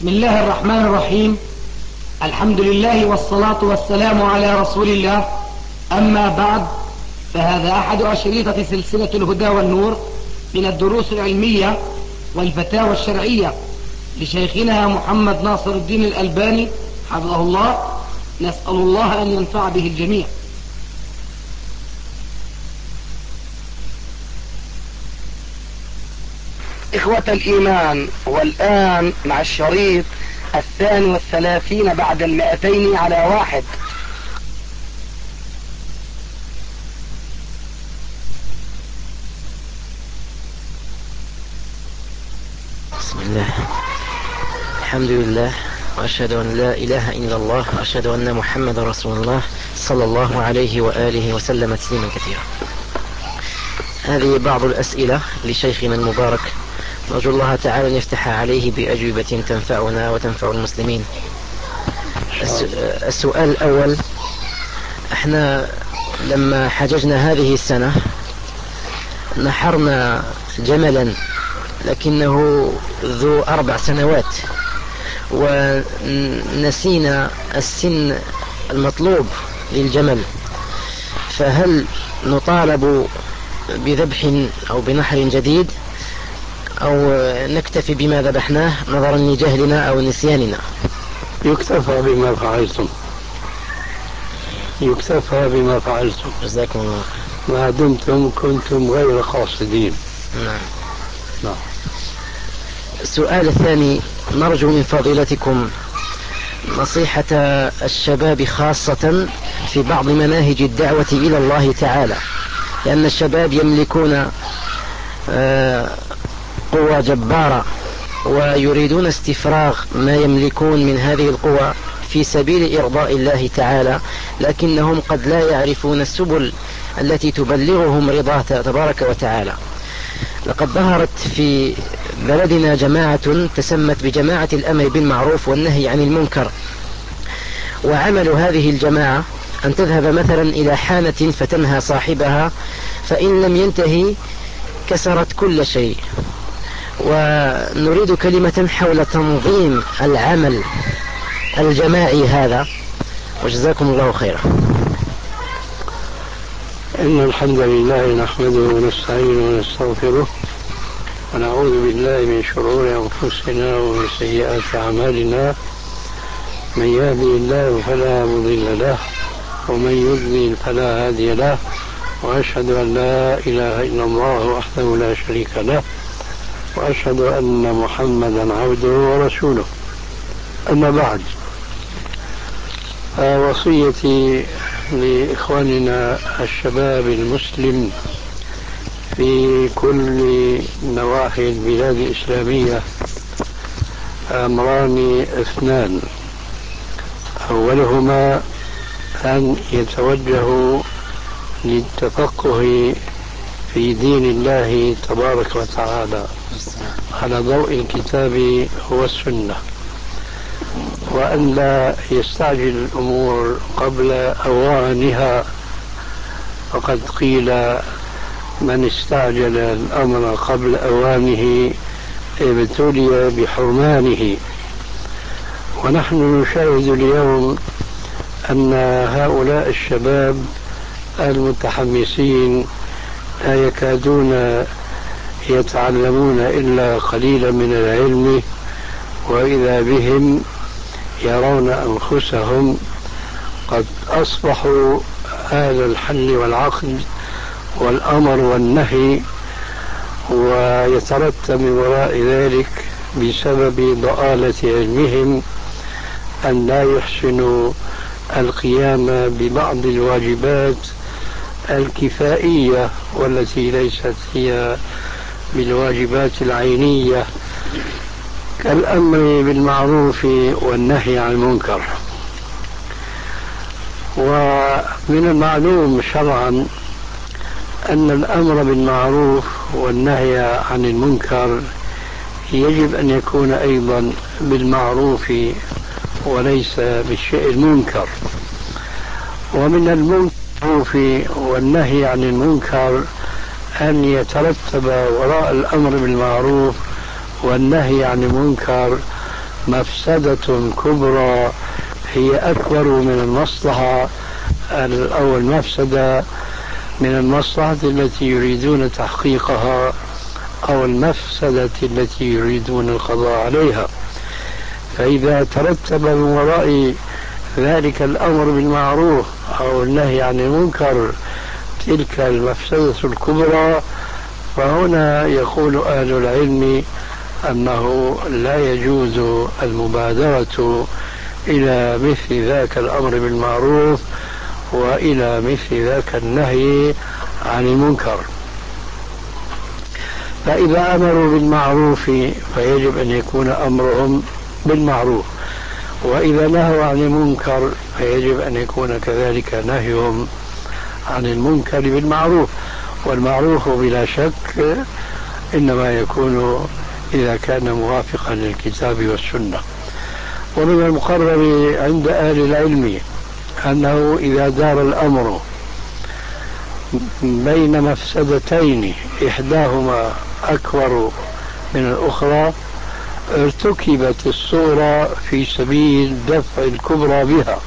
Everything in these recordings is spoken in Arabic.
بسم الله الرحمن الرحيم. الحمد لله والصلاة والسلام على رسول الله. أما بعد، فهذا أحد أشريطة سلسلة الهدى والنور من الدروس العلمية والفتاوى الشرعية لشيخنا محمد ناصر الدين الألباني حفظه الله. نسأل الله أن ينفع به الجميع. إخوة الإيمان، والآن مع الشريط 32 بعد 200 على 1. بسم الله، الحمد لله، وأشهد أن لا إله إلا الله، وأشهد أن محمد رسول الله صلى الله عليه وآله وسلم تسليما كثيرا. هذه بعض الأسئلة لشيخنا المبارك، نرجو الله تعالى أن يفتح عليه بأجوبة تنفعنا وتنفع المسلمين. السؤال الأول: احنا لما حججنا هذه السنة نحرنا جملا لكنه ذو 4 سنوات، ونسينا السن المطلوب للجمل، فهل نطالب بذبح أو بنحر جديد أو نكتفي بما ذبحناه نظرا لجهلنا أو نسياننا؟ يكتفى بما فعلتم، يكتفى بما فعلتم. جزاكم الله ما دمتم كنتم غير قاصدين. نعم. السؤال الثاني: نرجو من فضيلتكم نصيحة الشباب خاصة في بعض مناهج الدعوة إلى الله تعالى، لأن الشباب يملكون قوة جبارة ويريدون استفراغ ما يملكون من هذه القوة في سبيل إرضاء الله تعالى، لكنهم قد لا يعرفون السبل التي تبلغهم رضاه تبارك وتعالى. لقد ظهرت في بلدنا جماعة تسمت بجماعة الأمر بالمعروف والنهي عن المنكر، وعمل هذه الجماعة أن تذهب مثلا إلى حانة فتنهى صاحبها، فإن لم ينتهي كسرت كل شيء. ونريد كلمة حول تنظيم العمل الجماعي هذا، وجزاكم الله خيرا. إن الحمد لله نحمده ونستعينه ونستغفره، ونعوذ بالله من شرور أنفسنا ومن سيئات أعمالنا. من يهدي الله فلا مضل له، ومن يضلل فلا هادي له، وأشهد أن لا إله إلا الله وحده لا شريك له، وأشهد أن محمدا عبده ورسوله. أما بعد، وصيتي لإخواننا الشباب المسلم في كل نواحي البلاد الإسلامية أمران 2: أولهما أن يتوجهوا للتفقه في دين الله تبارك وتعالى على ضوء الكتاب والسنة، وأن لا يستعجل الأمور قبل أوانها، فقد قيل: من استعجل الأمر قبل أوانه ابتلي بحرمانه. ونحن نشاهد اليوم أن هؤلاء الشباب المتحمسين لا يكادون يتعلمون إلا قليلا من العلم، وإذا بهم يرون أنفسهم قد أصبحوا أهل الحل والعقد والأمر والنهي، ويترتب من وراء ذلك بسبب ضآلة علمهم أن لا يحسنوا القيام ببعض الواجبات الكفائية، والتي ليست هي بالواجبات العينية، كالأمر بالمعروف والنهي عن المنكر. ومن المعلوم شرعا أن الأمر بالمعروف والنهي عن المنكر يجب أن يكون أيضا بالمعروف وليس بالشيء المنكر. ومن المعروف والنهي عن المنكر أن يترتب وراء الأمر بالمعروف والنهي عن المنكر مفسدة كبرى هي أكبر من المصلحة أو المفسدة من المصلحة التي يريدون تحقيقها أو المفسدة التي يريدون القضاء عليها. فإذا ترتب من وراء ذلك الأمر بالمعروف أو النهي عن المنكر تلك المفسدة الكبرى، فهنا يقول أهل العلم أنه لا يجوز المبادرة إلى مثل ذاك الأمر بالمعروف وإلى مثل ذاك النهي عن المنكر. فإذا أمروا بالمعروف فيجب أن يكون أمرهم بالمعروف، وإذا نهوا عن المنكر فيجب أن يكون كذلك نهيهم عن المنكر بالمعروف. والمعروف بلا شك إنما يكون إذا كان موافقا للكتاب والسنة. ومن المقرر عند أهل العلم أنه إذا دار الأمر بين مفسدتين إحداهما أكبر من الأخرى ارتكبت الصورة في سبيل دفع الكبرى بها.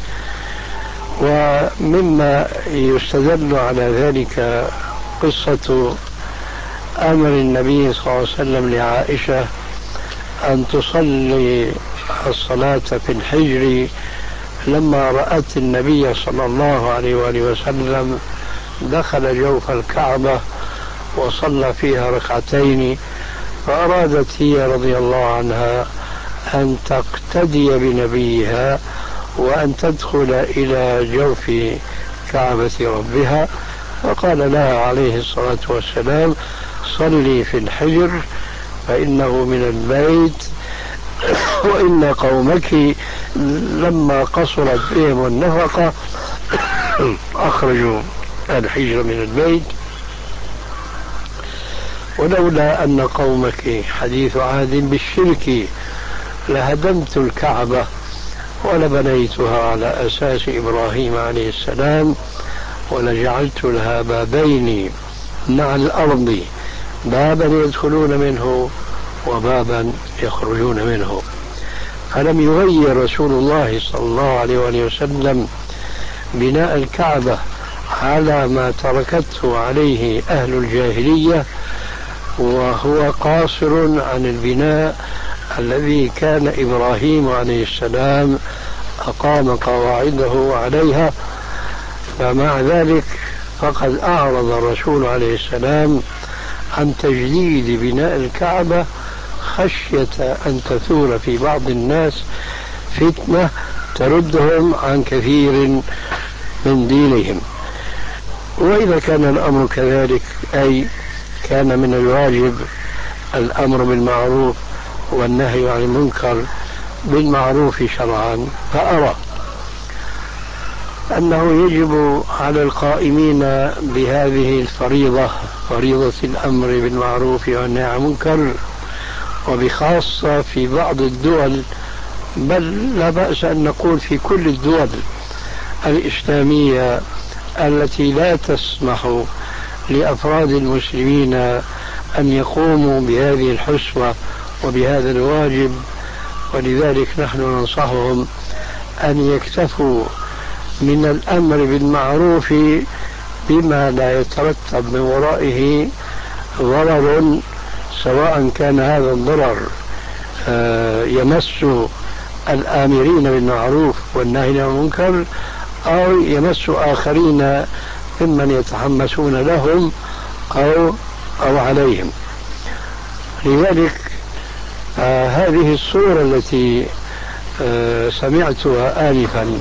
ومما يستدل على ذلك قصة أمر النبي صلى الله عليه وسلم لعائشة أن تصلي الصلاة في الحجر لما رأت النبي صلى الله عليه وآله وسلم دخل جوف الكعبة وصلى فيها ركعتين، فأرادت هي رضي الله عنها أن تقتدي بنبيها وأن تدخل إلى جوف كعبة ربها، فقال لها عليه الصلاة والسلام: صلي في الحجر فإنه من البيت، وإن قومك لما قصرت بهم النفقة أخرجوا الحجر من البيت، ولولا أن قومك حديث عهد بالشرك لهدمت الكعبة ولبنيتها على أساس إبراهيم عليه السلام ولجعلت لها بابين مع الأرض، بابا يدخلون منه وبابا يخرجون منه. فلم يغير رسول الله صلى الله عليه وسلم بناء الكعبة على ما تركته عليه أهل الجاهلية، وهو قاصر عن البناء الذي كان إبراهيم عليه السلام أقام قواعده عليها. فمع ذلك فقد أعرض الرسول عليه السلام عن تجديد بناء الكعبة خشية أن تثور في بعض الناس فتنة تردهم عن كثير من دينهم. وإذا كان الأمر كذلك، أي كان من الواجب الأمر بالمعروف والنهي عن المنكر بالمعروف شرعا، فأرى أنه يجب على القائمين بهذه الفريضة، فريضة الأمر بالمعروف والنهي عن المنكر، وبخاصة في بعض الدول، بل لا بأس أن نقول في كل الدول الإسلامية التي لا تسمح لأفراد المسلمين أن يقوموا بهذه الحسوة وبهذا الواجب. ولذلك نحن ننصحهم أن يكتفوا من الأمر بالمعروف بما لا يترتب من ورائه ضرر، سواء كان هذا الضرر يمس الآمرين بالمعروف والناهين عن المنكر أو يمس آخرين ممن يتحمسون لهم أو عليهم. لذلك هذه الصورة التي سمعتها آنفا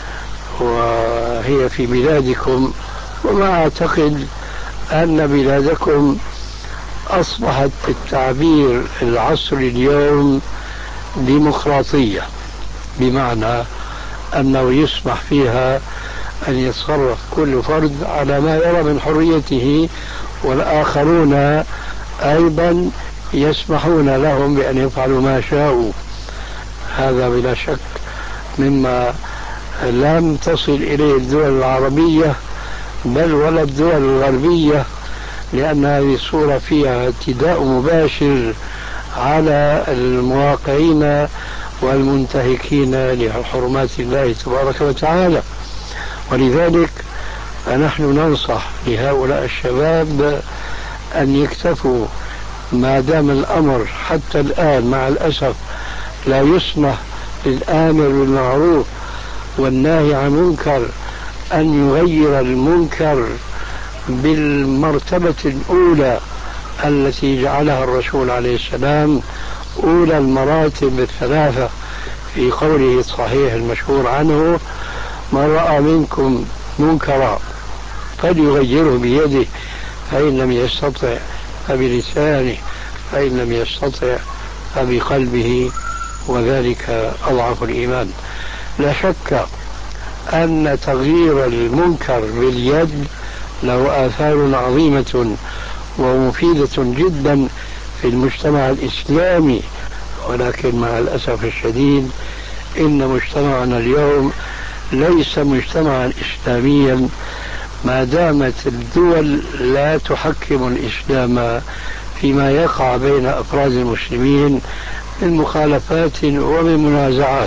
وهي في بلادكم، وما أعتقد أن بلادكم أصبحت بالتعبير العصري اليوم ديمقراطية، بمعنى أنه يسمح فيها أن يتصرف كل فرد على ما يرى من حريته، والآخرون أيضا يسمحون لهم بأن يفعلوا ما شاءوا. هذا بلا شك مما لم تصل إليه الدول العربية بل ولا الدول الغربية، لأن هذه الصورة فيها اعتداء مباشر على المواقعين والمنتهكين لحرمات الله تبارك وتعالى. ولذلك فنحن ننصح لهؤلاء الشباب أن يكتفوا ما دام الأمر حتى الآن مع الأسف لا يسمح للآمر بالمعروف والناهي عن المنكر أن يغير المنكر بالمرتبة الأولى التي جعلها الرسول عليه السلام أولى المراتب الثلاثة في قوله الصحيح المشهور عنه: من رأى منكم منكرا فليغيره بيده، فإن لم يستطع فبلسانه، فإن لم يستطع فبقلبه، وذلك أضعف الإيمان. لا شك أن تغيير المنكر باليد له آثار عظيمة ومفيدة جدا في المجتمع الإسلامي، ولكن مع الأسف الشديد إن مجتمعنا اليوم ليس مجتمعا إسلاميا ما دامت الدول لا تحكم الإسلام فيما يقع بين أفراد المسلمين من مخالفات ومن منازعات.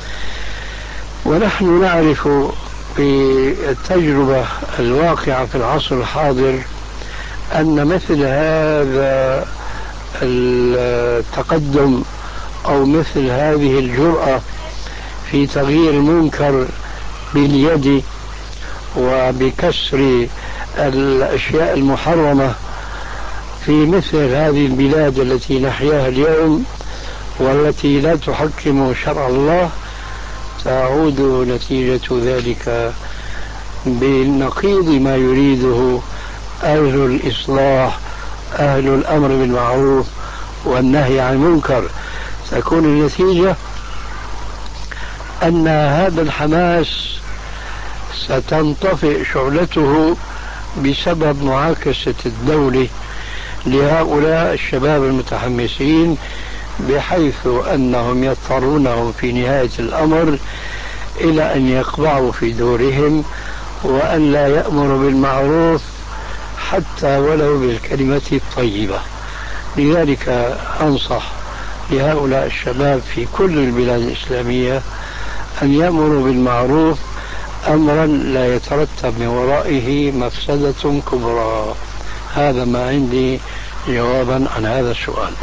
ونحن نعرف بالتجربة الواقعة في العصر الحاضر أن مثل هذا التقدم أو مثل هذه الجرأة في تغيير المنكر باليد وبكسر الأشياء المحرمة في مثل هذه البلاد التي نحياها اليوم والتي لا تحكم شرع الله، تعود نتيجة ذلك بنقيض ما يريده أهل الإصلاح، أهل الأمر بالمعروف والنهي عن المنكر. تكون النتيجة أن هذا الحماس ستنطفئ شعلته بسبب معاكسة الدولة لهؤلاء الشباب المتحمسين، بحيث أنهم يضطرونهم في نهاية الأمر إلى أن يقبعوا في دورهم وأن لا يأمروا بالمعروف حتى ولو بالكلمة الطيبة. لذلك أنصح لهؤلاء الشباب في كل البلاد الإسلامية أن يأمروا بالمعروف أمرا لا يترتب من ورائه مفسدة كبرى. هذا ما عندي جوابا عن هذا السؤال.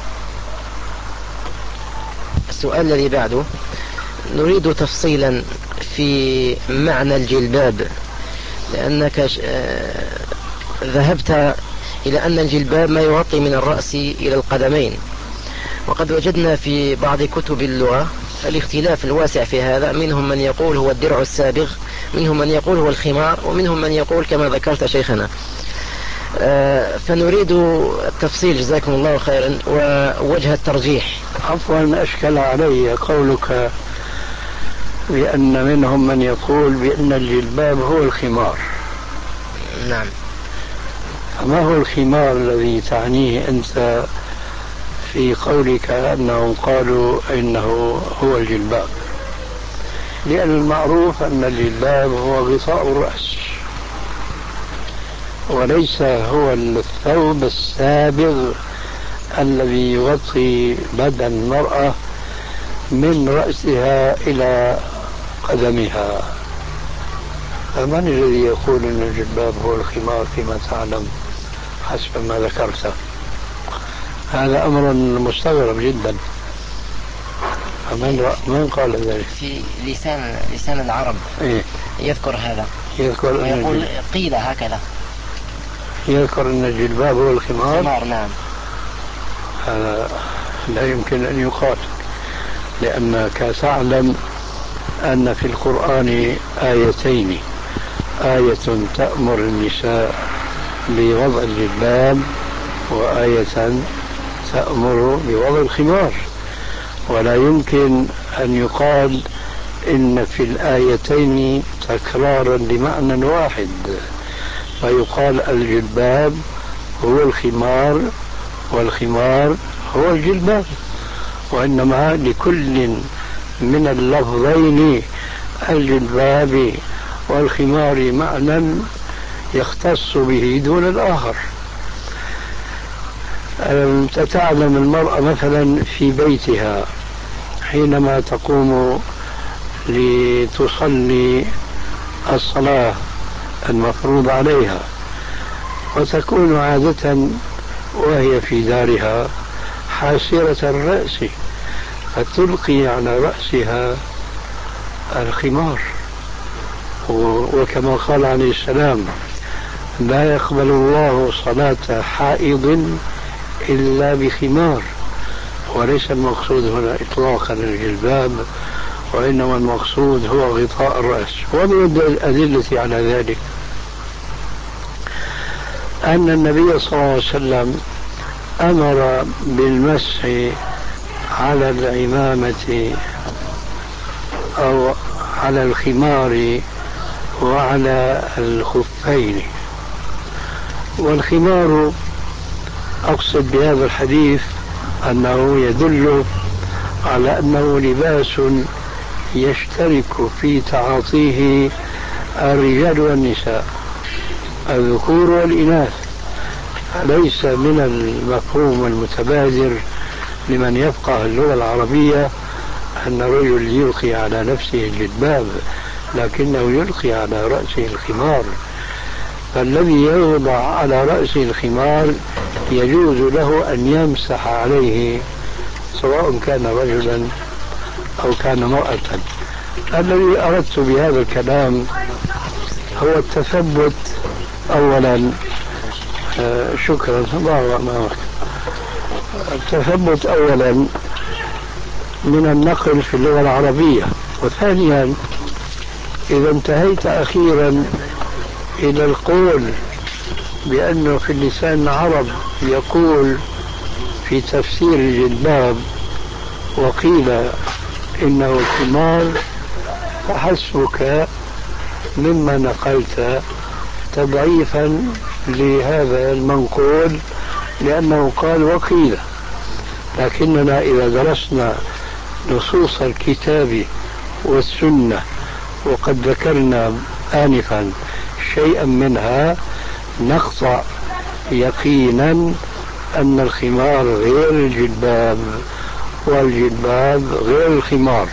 السؤال الذي بعده نريد تفصيلا في معنى الجلباب، لأنك ذهبت إلى أن الجلباب ما يغطي من الرأس إلى القدمين، وقد وجدنا في بعض كتب اللغة الاختلاف الواسع في هذا، منهم من يقول هو الدرع السابغ، منهم من يقول هو الخمار، ومنهم من يقول كما ذكرت شيخنا. فنريد التفصيل جزاكم الله خيرا ووجه الترجيح. عفوا، أشكل علي قولك بأن منهم من يقول بأن الجلباب هو الخمار. نعم. فما هو الخمار الذي تعنيه أنت في قولك أنهم قالوا إنه هو الجلباب؟ لأن المعروف أن الجلباب هو غطاء الرأس وليس هو الثوب السابغ الذي يغطي بدن المرأة من رأسها إلى قدمها. فمن الذي يقول أن الجلباب هو الخمار فيما تعلم حسب ما ذكرت؟ هذا أمر مستغرب جدا. من قال ذلك؟ في لسان العرب إيه؟ يذكر هذا، يذكر ويقول قيل هكذا، يذكر أن الجلباب هو الخمار. نعم. هذا لا يمكن أن يقال، لأنك تعلم أن في القرآن آيتين: آية تأمر النساء بوضع الجلباب، وآية تأمر بوضع الخمار. ولا يمكن أن يقال إن في الآيتين تكرارا لمعنى واحد، فيقال الجلباب هو الخمار والخمار هو الجلباب، وإنما لكل من اللفظين الجلباب والخمار معنى يختص به دون الآخر. أنت تعلم المرأة مثلا في بيتها حينما تقوم لتصلي الصلاة المفروض عليها، وتكون عادة وهي في دارها حاسرة الرأس، فتلقي على رأسها الخمار. وكما قال عليه السلام: لا يقبل الله صلاة حائض إلا بخمار. وليس المقصود هنا إطلاقا الجلباب، وإنما المقصود هو غطاء الرأس. ومن الأدلة على ذلك أن النبي صلى الله عليه وسلم أمر بالمسح على العمامة أو على الخمار وعلى الخفين. والخمار أقصد بهذا الحديث أنه يدل على أنه لباس يشترك في تعاطيه الرجال والنساء، الذكور والإناث. ليس من المفهوم المتبادر لمن يفقه اللغة العربية أن الرجل يلقي على نفسه الجلباب، لكنه يلقي على رأسه الخمار. فالذي يوضع على رأسه الخمار يجوز له أن يمسح عليه سواء كان رجلا أو كان امرأة. الذي أردت بهذا الكلام هو التثبت أولا. شكرا. التثبت أولا من النقل في اللغة العربية، وثانيا إذا انتهيت أخيرا إلى القول بأنه في اللسان العرب يقول في تفسير الجلباب وقيل إنه خمار، فحسبك مما نقلت تضعيفا لهذا المنقول، لأنه قال وقيل. لكننا إذا درسنا نصوص الكتاب والسنة وقد ذكرنا آنفا شيئا منها نقطع يقينا أن الخمار غير الجلباب والجلباب غير الخمار،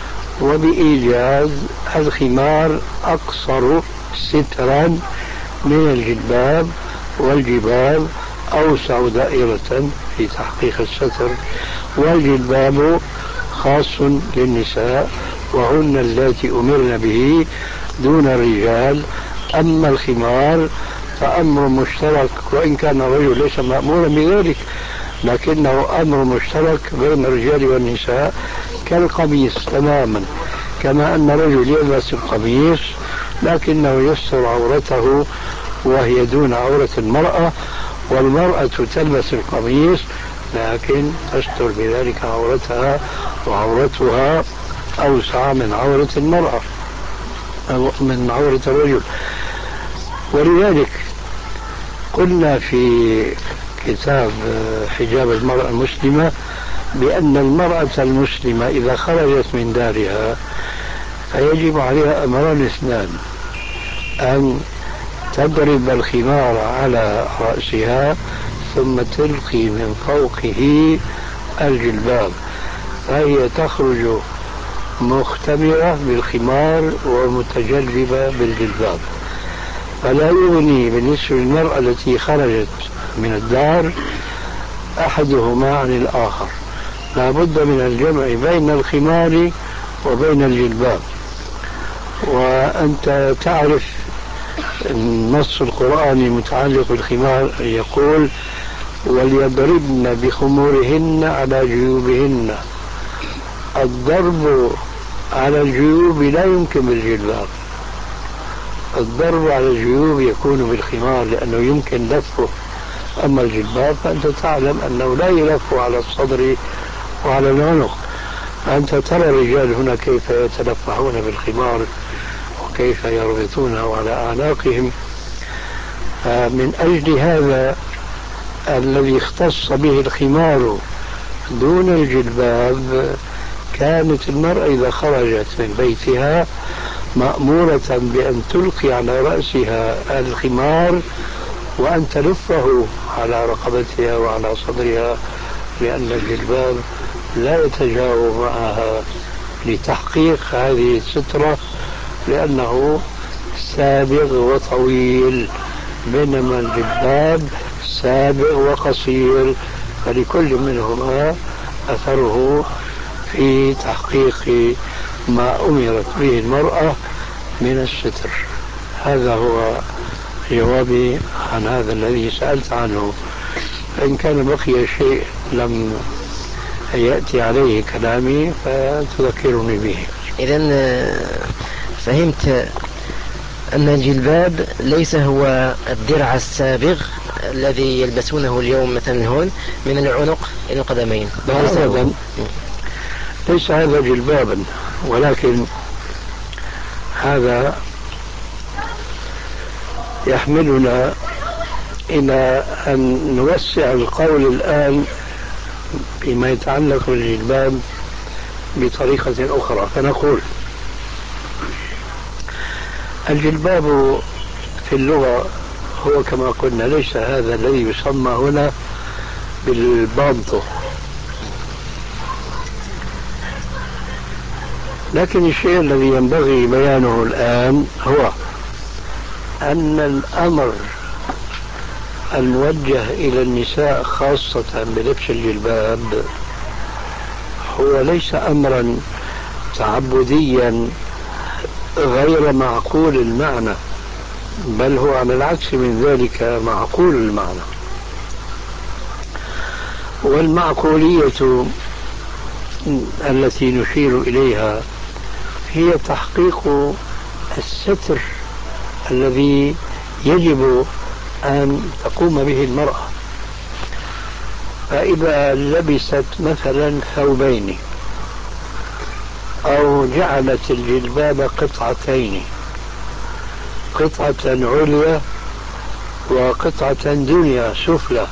وبإيجاز الخمار أقصر سترا من الجلباب، والجلباب أوسع دائرة في تحقيق الستر، والجلباب خاص للنساء وهن اللاتي أمرن به دون الرجال. أما الخمار فأمر مشترك، وإن كان الرجل ليس مأمورا بذلك لكنه أمر مشترك بين الرجال والنساء كالقميص تماما، كما أن الرجل يلبس القميص لكنه يستر عورته وهي دون عورة المرأة، والمرأة تلبس القميص لكن تستر بذلك عورتها، وعورتها أوسع من عورة المرأة أو من عورة الرجل. ولذلك قلنا في كتاب حجاب المرأة المسلمة بأن المرأة المسلمة إذا خرجت من دارها فيجب عليها أمران اثنان: أن تضرب الخمار على رأسها ثم تلقي من فوقه الجلباب، فهي تخرج مختمرة بالخمار ومتجلبة بالجلباب. فلا يغني بالنسبة للمرأة التي خرجت من الدار أحدهما عن الآخر، لا بد من الجمع بين الخمار وبين الجلباب. وأنت تعرف النص القرآني المتعلق بالخمار يقول: وليضربن بخمورهن على جيوبهن. الضرب على الجيوب لا يمكن بالجلباب، الضرب على الجيوب يكون بالخمار لأنه يمكن لفه. أما الجلباب فأنت تعلم أنه لا يلف على الصدر وعلى العنق. أنت ترى الرجال هنا كيف يتلفحون بالخمار وكيف يربطونه على أعناقهم. من أجل هذا الذي اختص به الخمار دون الجلباب كانت المرأة إذا خرجت من بيتها مأمورة بأن تلقي على رأسها الخمار وأن تلفه على رقبتها وعلى صدرها، لأن الجلباب لا يتجاوب معها لتحقيق هذه السترة، لأنه سابغ وطويل، بينما الجلباب سابغ وقصير، فلكل منهما أثره في تحقيق ما أمرت به المرأة من الستر. هذا هو جوابي عن هذا الذي سألت عنه. فإن كان بقي شيء لم يأتي عليه كلامي فتذكرني به. إذن فهمت أن الجلباب ليس هو الدرع السابغ الذي يلبسونه اليوم مثلا هون من العنق إلى القدمين. أبدا، ليس هذا جلبابا، ولكن هذا يحملنا إلى أن نوسع القول الآن فيما يتعلق بالجلباب بطريقة أخرى. فنقول الجلباب في اللغة هو كما قلنا ليس هذا الذي يسمى هنا بالبانطو، لكن الشيء الذي ينبغي بيانه الآن هو أن الأمر الموجه إلى النساء خاصة بلبس الجلباب هو ليس أمرا تعبديا غير معقول المعنى، بل هو على العكس من ذلك معقول المعنى. والمعقولية التي نشير إليها هي تحقيق الستر الذي يجب أن تقوم به المرأة. فإذا لبست مثلا ثوبين أو جعلت الجلباب قطعتين، قطعة عليا وقطعة دنيا سفلى،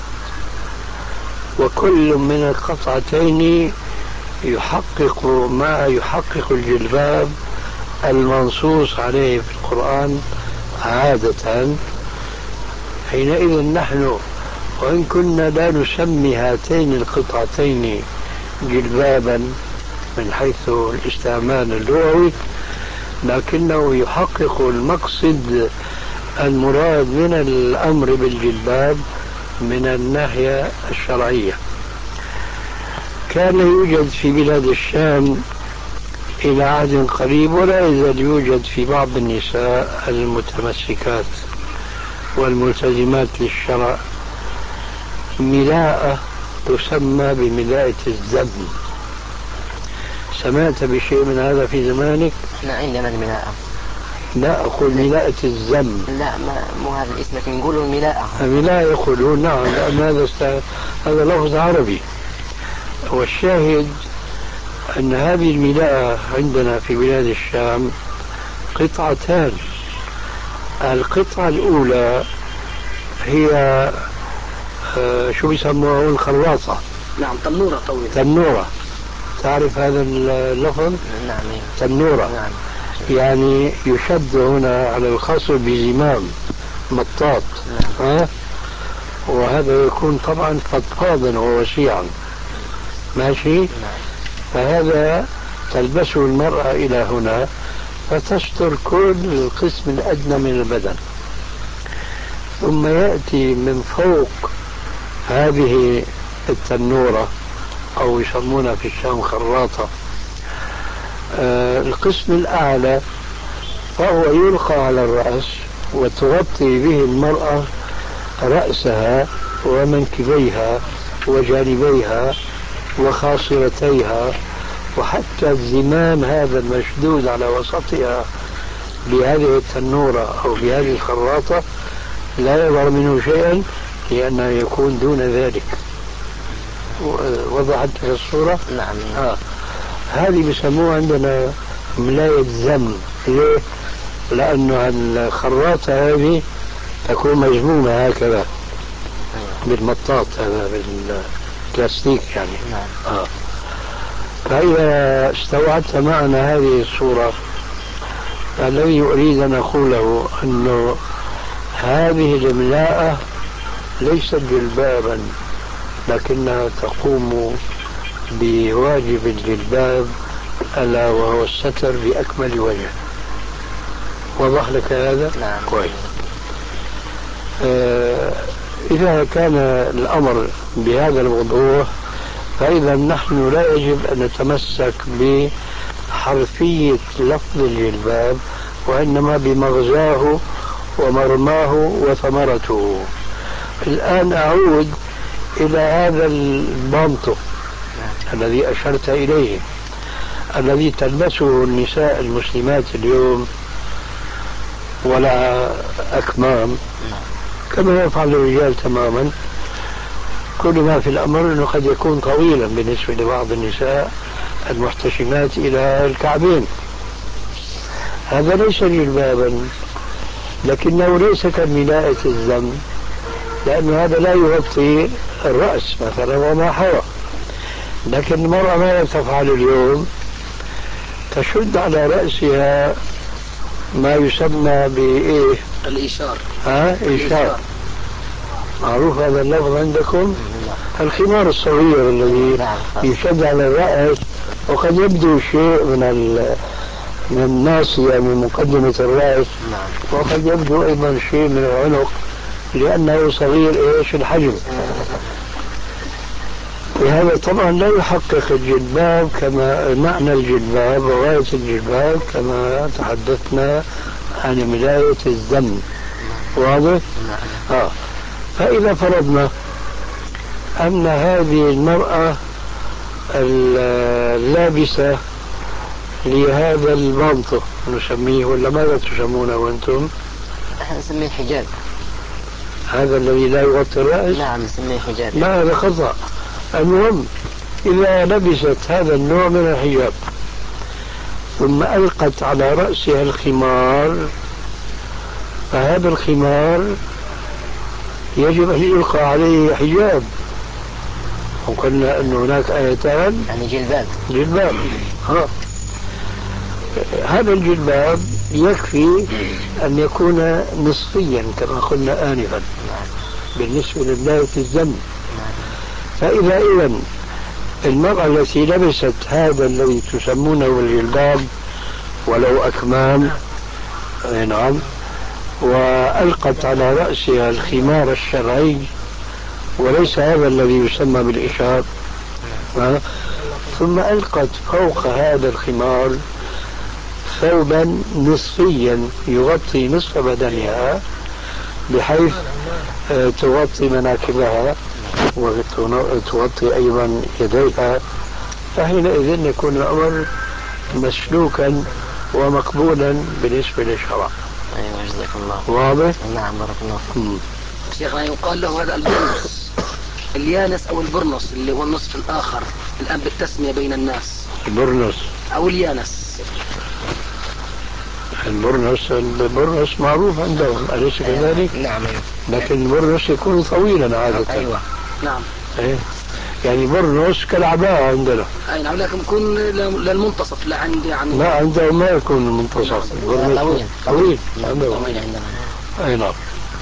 وكل من القطعتين يحقق ما يحقق الجلباب المنصوص عليه في القرآن عادة، حينئذ نحن وإن كنا لا نسمي هاتين القطعتين جلبابا من حيث الاستعمال اللغوي، لكنه يحقق المقصد المراد من الأمر بالجلباب من الناحية الشرعية. كان يوجد في بلاد الشام إلى عهد قريب، ولا يزال يوجد في بعض النساء المتمسكات والملتزمات للشرع ملاءة تسمى بملاءة الزم. سمعت بشيء من هذا في زمانك؟ احنا عندنا الملاءة. لا، أقول ملاءة الزم. لا، مو هذا الاسم، لكن نقولوا الملاءة. الملاءة يقولون نعم، لأن هذا لفظ عربي. والشاهد أن هذه الملاءة عندنا في بلاد الشام قطعتان. القطعة الأولى هي شو بيسموها الخراطة. نعم، تنورة طويلة. تنورة، تعرف هذا اللفظ؟ نعم. تنورة. نعم. يعني يشد هنا على الخصر بزمام مطاط. نعم. وهذا يكون طبعا فضفاضا ووسيعا، ماشي. نعم. فهذا تلبسه المرأة إلى هنا فتستر كل القسم الأدنى من البدن، ثم يأتي من فوق هذه التنورة أو يسمونها في الشام خراطة القسم الأعلى، فهو يلقى على الرأس وتغطي به المرأة رأسها ومنكبيها وجانبيها وخاصرتيها، وحتى الزمام هذا المشدود على وسطها بهذه التنورة أو بهذه الخراطة لا يظهر منه شيئا، لأنه يكون دون ذلك. وضحت الصورة؟ نعم. هذه بسموها عندنا ملاية زم. ليه؟ لأنه الخراطة هذه تكون مجمومة هكذا بالمطاط، هذا بالبلاستيك يعني. نعم. فإذا استوعبت معنى هذه الصورة، الذي أريد أن أقوله أنه هذه الملاءة ليست جلبابا، لكنها تقوم بواجب الجلباب ألا وهو الستر بأكمل وجه. وضح لك هذا؟ نعم. كويس. إذا كان الأمر بهذا الوضوح فإذا نحن لا يجب أن نتمسك بحرفية لفظ الجلباب وإنما بمغزاه ومرماه وثمرته. الآن أعود إلى هذا المنطق الذي أشرت إليه الذي تلبسه النساء المسلمات اليوم ولا أكمام كما يفعل الرجال تماما. كل ما في الأمر أنه قد يكون طويلا بالنسبة لبعض النساء المحتشمات إلى الكعبين. هذا ليس جلبابا لكنه ليس كملاءة الذنب لأن هذا لا يغطي الرأس مثلا وما حوى. لكن المرأة ماذا تفعل اليوم؟ تشد على رأسها ما يسمى بإيه؟ الإيشار. إيشار. معروف هذا اللفظ عندكم؟ الخمار الصغير الذي يشد على الرأس وقد يبدو شيء من الناصية من مقدمة الرأس وقد يبدو أيضا شيء من العنق لأنه صغير إيش الحجم. وهذا طبعا لا يحقق الجلباب كما معنى الجلباب وغاية الجلباب كما تحدثنا عن ملاية الذم. واضح؟ فإذا فرضنا أن هذه المرأة اللابسة لهذا المنطق نسميه ولا ماذا تسمونه أنتم؟ نحن نسميه حجاب. هذا الذي لا يغطي الرأس؟ نعم نسميه حجاب. لا هذا خطأ. المهم إذا لبست هذا النوع من الحجاب ثم ألقت على رأسها الخمار فهذا الخمار يجب أن يلقى عليه حجاب. وقلنا أن هناك آيتان يعني جلباب. هذا الجلباب يكفي أن يكون نصفيا كما قلنا آنفا بالنسبة لبداية الذنب. فإذا المرأة التي لبست هذا الذي تسمونه الجلباب ولو أكمام نعم وألقت على رأسها الخمار الشرعي وليس هذا الذي يسمى بالإشار ثم ألقت فوق هذا الخمار ثوبا نصفيا يغطي نصف بدنها بحيث تغطي مناكبها وتغطي أيضا يديها فحينئذ يكون الأمر مسلوكا ومقبولا بالنسبة للشرع. أيوة جزاك الله. واضح؟ نعم بارك الله فيك. شيخنا يقال له هذا البرنس اليانس أو البرنس اللي هو النصف الآخر الآن بالتسمية بين الناس. البرنس أو اليانس. البرنس معروف عندهم أليس كذلك؟ نعم. لكن البرنس يكون طويلا عادة. أيوة. نعم. يعني برنس كالعباءة عندنا. أي نعم لكن يكون للمنتصف لا عندي يعني. لا عندهم ما يكون المنتصف. طويل عندهم. أي نعم.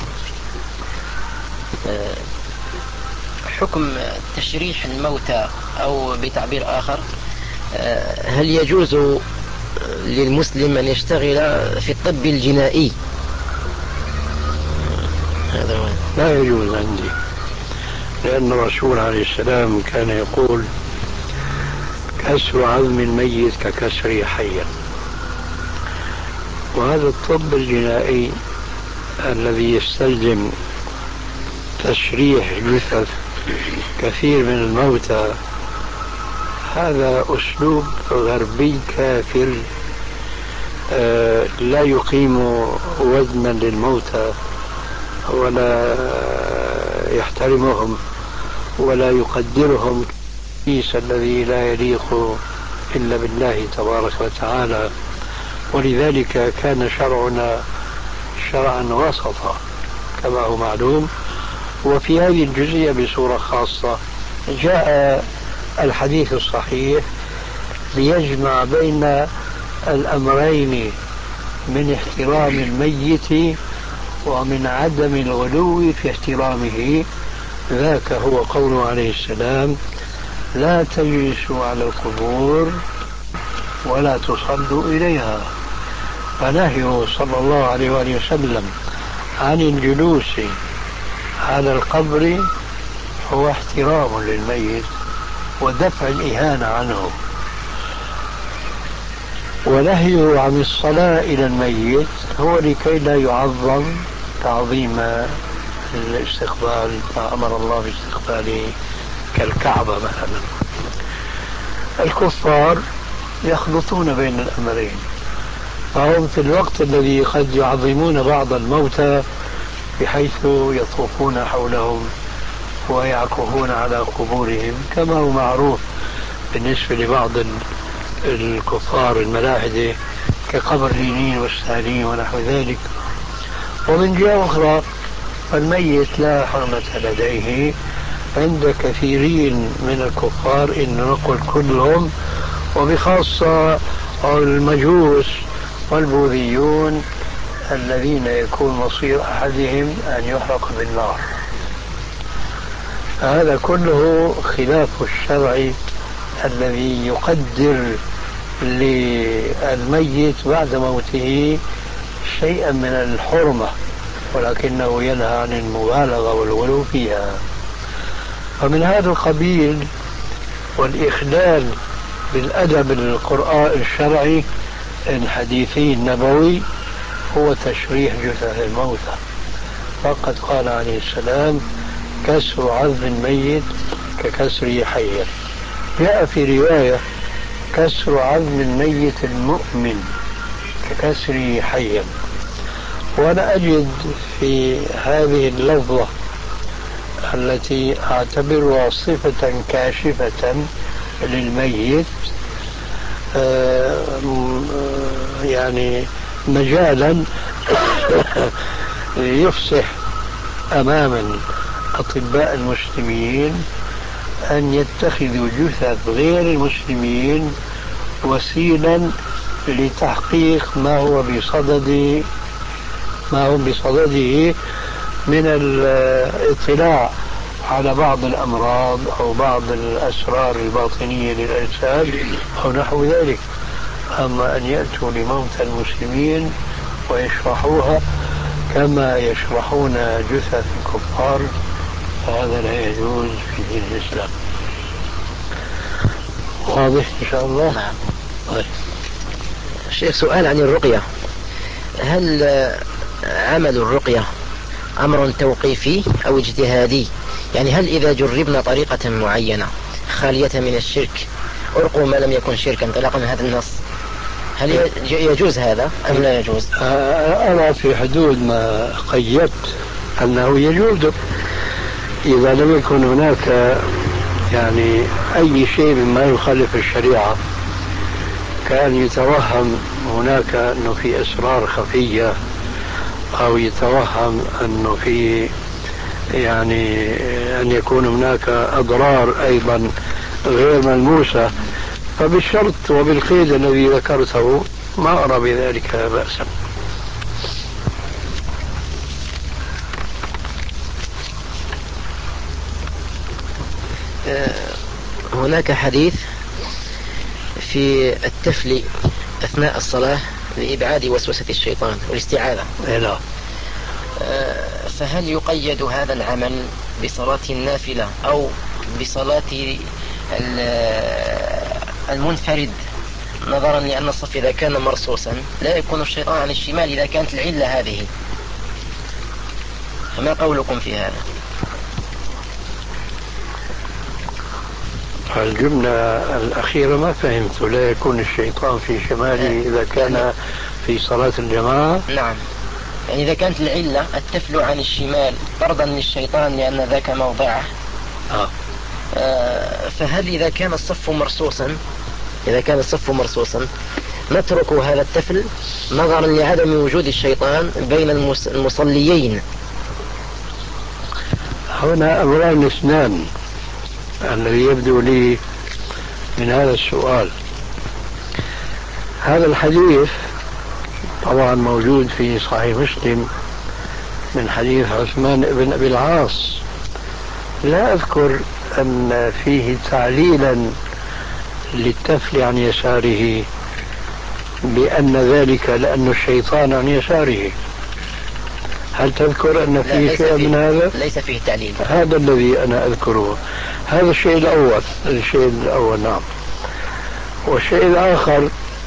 حكم تشريح الموتى أو بتعبير آخر هل يجوز للمسلم أن يشتغل في الطب الجنائي؟ هذا هو. لا يجوز عندي لأن الرسول عليه السلام كان يقول كسر عظم الميت ككسر حيا. وهذا الطب الجنائي الذي يستلزم تشريح جثث كثير من الموتى هذا أسلوب غربي كافر لا يقيم وزنا للموتى ولا يحترمهم ولا يقدرهم التقديس الذي لا يليق إلا بالله تبارك وتعالى. ولذلك كان شرعنا شرعا وسطا كما هو معلوم. وفي هذه الجزئية بصورة خاصة جاء الحديث الصحيح ليجمع بين الأمرين من احترام الميت ومن عدم الغلو في احترامه. ذاك هو قوله عليه السلام لا تجلسوا على القبور ولا تصلوا إليها. فنهيه صلى الله عليه وآله وسلم عن الجلوس على القبر هو احترام للميت ودفع الإهانة عنه، ونهيه عن الصلاة إلى الميت هو لكي لا يعظم تعظيم الاستقبال ما أمر الله باستقباله كالكعبة مثلا. الكفار يخلطون بين الأمرين، فهم في الوقت الذي قد يعظمون بعض الموتى بحيث يطوفون حولهم ويعكفون على قبورهم كما هو معروف بالنسبة لبعض الكفار الملاحدة كقبر لينين والسالين ونحو ذلك. ومن جهة أخرى الميت لا حرمة لديه عند كثيرين من الكفار، إن نقول كلهم، وبخاصة المجوس والبوذيون الذين يكون مصير أحدهم أن يحرق بالنار. هذا كله خلاف الشرع الذي يقدر للميت بعد موته شيئا من الحرمة، ولكنه ينهى عن المبالغة والغلو فيها. فمن هذا القبيل والإخلال بالأدب القرآن الشرعي الحديثي النبوي هو تشريح جثث الموتى. فقد قال عليه السلام: كسر عظم الميت ككسره حيا. جاء في رواية: كسر عظم الميت المؤمن ككسره حيا. وأنا أجد في هذه اللفظة التي أعتبرها صفة كاشفة للميت يعني مجالا يفسح أمام أطباء المسلمين أن يتخذوا جثث غير المسلمين وسيلا لتحقيق ما هو بصدده من الاطلاع على بعض الأمراض أو بعض الأسرار الباطنية للأجساد أو نحو ذلك. أما أن يأتوا لموتى المسلمين ويشرحوها كما يشرحون جثث الكفار فهذا لا يجوز في دين الإسلام. واضح إن شاء الله؟ نعم. شيخ، سؤال عن الرقية: هل عمل الرقية أمر توقيفي أو اجتهادي؟ يعني هل إذا جربنا طريقة معينة خالية من الشرك أرقوا ما لم يكن شركا انطلاقا من هذا النص، هل يجوز هذا أم لا يجوز؟ أنا في حدود ما قيدت أنه يجوز إذا لم يكن هناك يعني أي شيء مما يخالف الشريعة، كان يتوهم هناك أنه في أسرار خفية أو يتوهم أنه في يعني أن يكون هناك أضرار أيضا غير ملموسة، فبالشرط وبالقيد الذي ذكرته ما أرى بذلك بأسا. هناك حديث في التفل أثناء الصلاة لإبعاد وسوسة الشيطان والاستعاذة. لا. فهل يقيد هذا العمل بصلاة النافلة أو بصلاة المنفرد، نظرا لأن الصف إذا كان مرصوصا لا يكون الشيطان عن الشمال إذا كانت العلة هذه؟ فما قولكم في هذا؟ الجملة الأخيرة ما فهمت. لا يكون الشيطان في شماله إذا كان في صلاة الجماعة؟ نعم، يعني إذا كانت العلة التفل عن الشمال طردا للشيطان لأن ذاك موضعه، فهل إذا كان الصف مرصوصا نترك هذا التفل نظرا لعدم وجود الشيطان بين المصليين؟ هنا أمران اثنان الذي يبدو لي من هذا السؤال. هذا الحديث طبعا موجود في صحيح مسلم من حديث عثمان بن أبي العاص. لا أذكر أن فيه تعليلا للتفل عن يساره بأن ذلك لأن الشيطان عن يساره. هل تذكر أن فيه شيء من هذا؟ ليس فيه تعليل. هذا الذي أنا أذكره، هذا الشيء الأول. نعم. والشيء الآخر،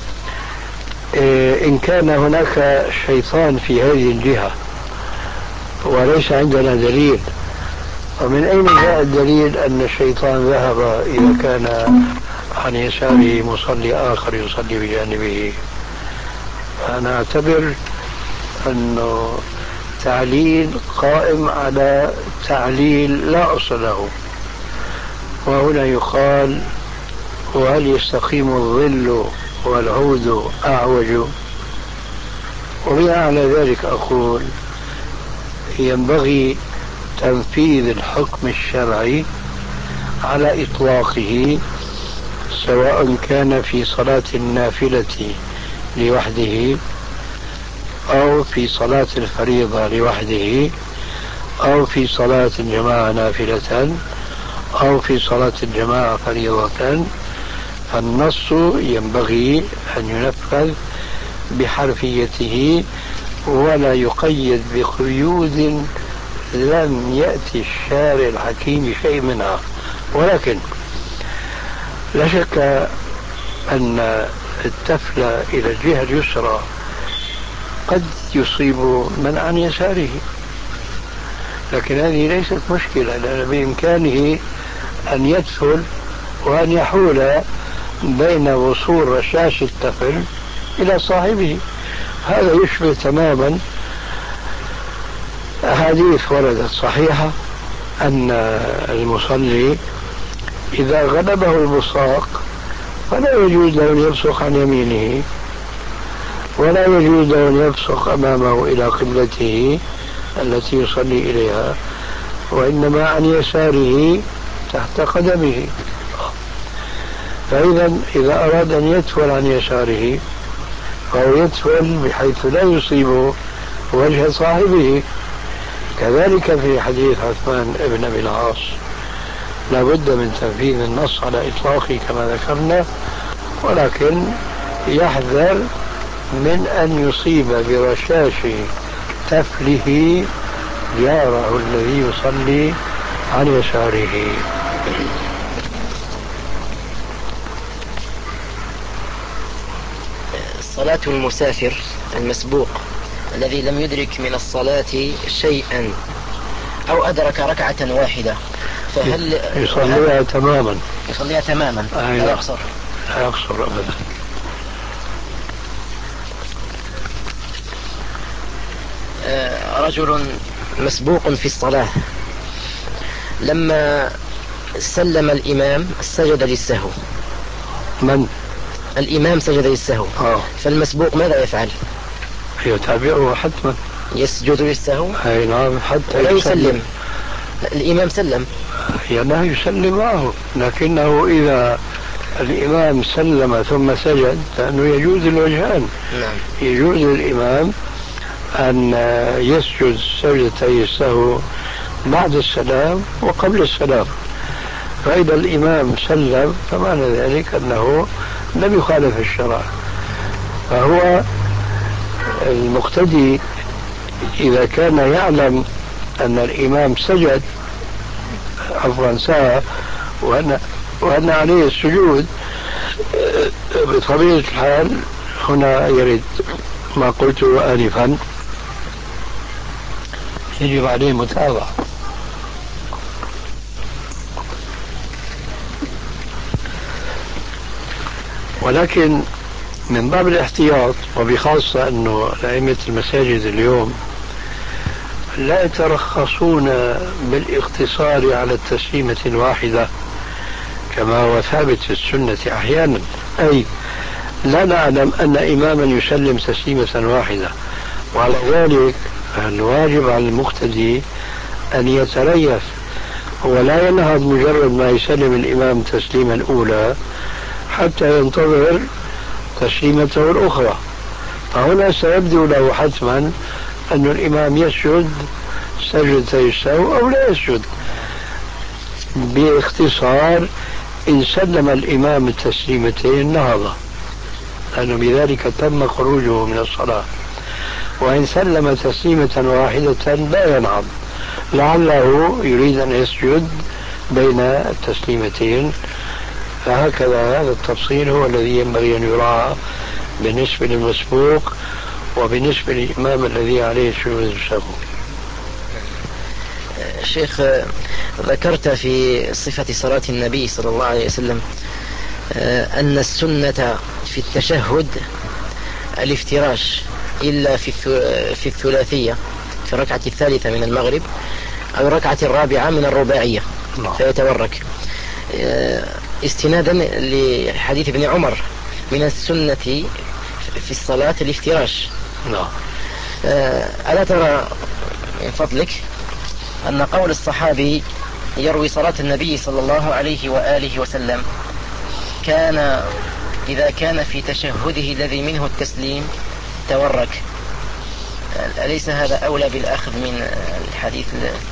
إن كان هناك شيطان في هذه الجهة وليس عندنا دليل، ومن أين جاء الدليل أن الشيطان ذهب إذا كان عن يساره مصلي آخر يصلي بجانبه؟ أنا أعتبر أنه تعليل قائم على تعليل لا أصل له. وهنا يقال: وهل يستقيم الظل والعود أعوج؟ وبناء على ذلك أقول: ينبغي تنفيذ الحكم الشرعي على إطلاقه، سواء كان في صلاة النافلة لوحده، أو في صلاة الفريضة لوحده، أو في صلاة الجماعة نافلة، أو في صلاة الجماعة فريضة. فالنص ينبغي أن ينفذ بحرفيته ولا يقيد بقيود لم يأتي الشارع الحكيم شيء منها. ولكن لا شك أن التفل إلى الجهة اليسرى قد يصيب من عن يساره، لكن هذه ليست مشكلة، لأن بإمكانه أن يدخل وأن يحول بين وصول رشاش التفل إلى صاحبه. هذا يشبه تماما أحاديث وردت صحيحة أن المصلي إذا غلبه البصاق فلا يجوز له أن يبصق عن يمينه، ولا يجوز له أن يبصق أمامه إلى قبلته التي يصلي إليها، وإنما عن يساره تحت قدمه. فإذا إذا أراد أن يدخل عن يساره فهو يدخل بحيث لا يصيب وجه صاحبه. كذلك في حديث عثمان بن أبي العاص لا بد من تنفيذ النص على إطلاقه كما ذكرنا، ولكن يحذر من أن يصيب برشاش تفله جاره الذي يصلي عن يساره. صلاة المسافر المسبوق الذي لم يدرك من الصلاة شيئا أو أدرك ركعة واحدة، فهل يصليها تماما؟ يصليها تماما لا يقصر؟ لا يقصر أبدا. رجل مسبوق في الصلاة لما سلم الإمام سجد للسهو. من؟ الإمام سجد للسهو. فالمسبوق ماذا يفعل؟ يتابعه حتما، يسجد للسهو. أي نعم، حتى ولا يسلم. الإمام سلم، لا يسلم معه، لكنه إذا الإمام سلم ثم سجد لأنه يجوز الوجهان. نعم. يجوز للإمام أن يسجد سجدتي السهو بعد السلام وقبل السلام، فإذا الإمام سلم فمعنى ذلك أنه لم يخالف الشرع. فهو المقتدي إذا كان يعلم أن الإمام سجد سهى وأن عليه السجود، بطبيعة الحال هنا يرد ما قلته آنفا، يجب عليه متابعة. ولكن من باب الاحتياط، وبخاصة أنه أئمة المساجد اليوم لا يترخصون بالاقتصار على التسليمة الواحدة كما هو ثابت في السنة أحيانا، أي لا نعلم أن إماما يسلم تسليمة واحدة، وعلى ذلك الواجب على المقتدي أن يتريث ولا ينهض مجرد ما يسلم الإمام تسليما الأولى حتى ينتظر تسليمته الأخرى. فهنا سيبدو له حتما أن الإمام يسجد سجدتي السهو أو لا يسجد. باختصار إن سلم الإمام التسليمتين نهض، لأنه بذلك تم خروجه من الصلاة. وإن سلم تسليمة واحدة لا ينهض، لعله يريد أن يسجد بين التسليمتين. فهكذا هذا التفصيل هو الذي ينبغي أن يراعى بالنسبة للمسبوق وبالنسبة للإمام الذي عليه سجود السهو. شيخ، ذكرت في صفة صلاة النبي صلى الله عليه وسلم أن السنة في التشهد الافتراش إلا في الثلاثية، في الركعة الثالثة من المغرب أو الركعة الرابعة من الرباعية فيتورك، استنادا لحديث ابن عمر من السنة في الصلاة الافتراش. ألا ترى من فضلك أن قول الصحابي يروي صلاة النبي صلى الله عليه وآله وسلم كان إذا كان في تشهده الذي منه التسليم تورك، أليس هذا أولى بالأخذ من الحديث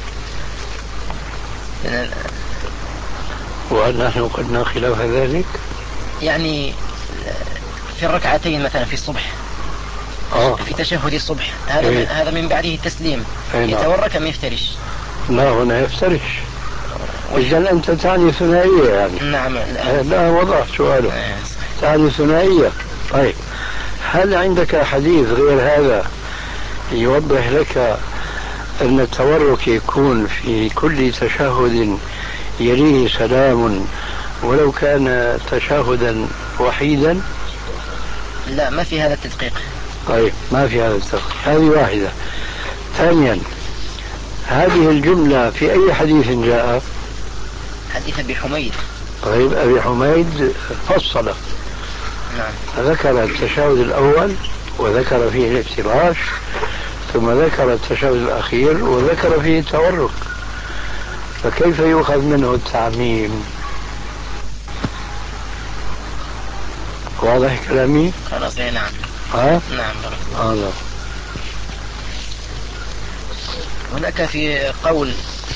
وهل نحن قلنا خلاف ذلك؟ يعني في الركعتين مثلا في الصبح في تشهد الصبح هذا من بعده التسليم يتورك أم يفترش؟ لا، هنا يفترش. إذن أنت تعني ثنائية يعني. نعم. لا، وضعت سؤاله. تعني ثنائية. طيب، هل عندك حديث غير هذا يوضح لك أن التورك يكون في كل تشهد يليه سلام ولو كان تشهدا وحيدا؟ لا، ما في هذا التدقيق. طيب، ما في هذا التدقيق. هذه واحدة. ثانيا، هذه الجملة في أي حديث جاء؟ حديث أبي حميد. طيب، أبي حميد فصل. نعم. ذكر التشهد الأول وذكر فيه الافتراش، ثم ذكر التشهد الأخير وذكر فيه التورك، فكيف يؤخذ منه التعميم؟ واضح كلامي؟ خلاص. نعم. نعم. هناك في قول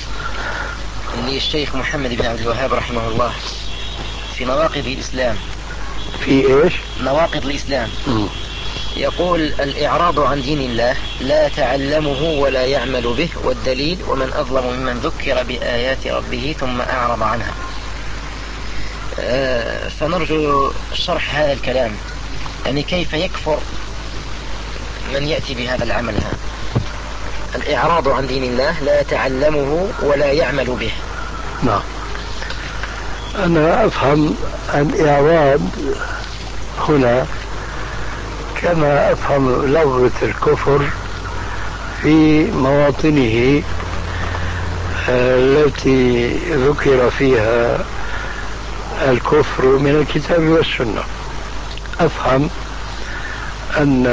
للشيخ محمد بن عبد الوهاب رحمه الله في نواقض الإسلام. في إيش؟ نواقض الإسلام. يقول: الإعراض عن دين الله لا تعلمه ولا يعمل به، والدليل: ومن أظلم ممن ذكر بآيات ربه ثم أعرض عنها. فنرجو شرح هذا الكلام، يعني كيف يكفر من يأتي بهذا العمل هذا؟ الإعراض عن دين الله لا يتعلمه ولا يعمل به. نعم. أنا أفهم الإعراض هنا كما أفهم لغة الكفر في مواطنه التي ذكر فيها الكفر من الكتاب والسنة. أفهم أن